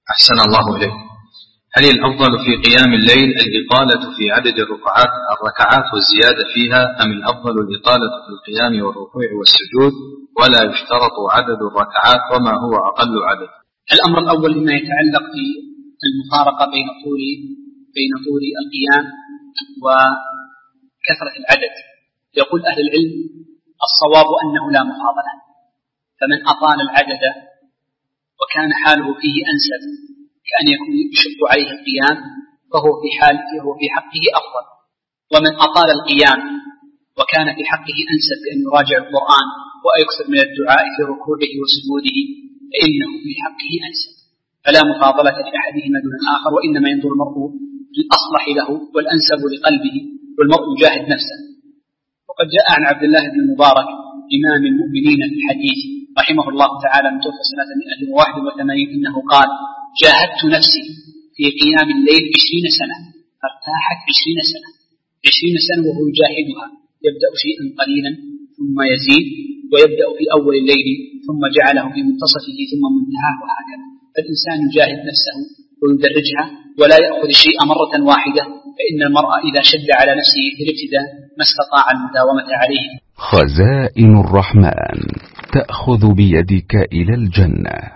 أحسن الله إليك. هل الأفضل في قيام الليل الإطالة في عدد الركعات والزيادة فيها، أم الأفضل الإطالة في القيام والركوع والسجود ولا يشترط عدد الركعات، وما هو أقل عدد؟ الأمر الأول مما يتعلق بالمفارقة بين طول القيام وكثرة العدد. يقول أهل العلم الصواب أنه لا مفاضلة، فمن أطال العدد وكان حاله فيه أنسب كأن يكون يشق عليه القيام فهو في حقه أفضل، ومن أطال القيام وكان في حقه أنسب بأن يراجع القرآن ويكثر من الدعاء في ركوعه وسجوده فإنه في حقه أنسب، فلا مفاضلة لأحدهما دون الآخر، وإنما ينظر المرء للأصلح له والأنسب لقلبه، والمرء يجاهد نفسه. وقد جاء عن عبد الله بن المبارك إمام المؤمنين في الحديث رحمه الله تعالى من توفى سنة 181 أنه قال: جاهدت نفسي في قيام الليل 20 سنة فارتاحت 20 سنة 20 سنة وهو يجاهدها، يبدأ شيئا قليلا ثم يزيد، ويبدأ في أول الليل ثم جعله في منتصفه ثم منتهاه، وهكذا. فالإنسان يجاهد نفسه ويدرجها ولا يأخذ الشيء مرة واحدة، فإن المرء إذا شد على نفسه في الابتداء ما استطاع المداومة عليه. خزائن الرحمن تأخذ بيدك إلى الجنة.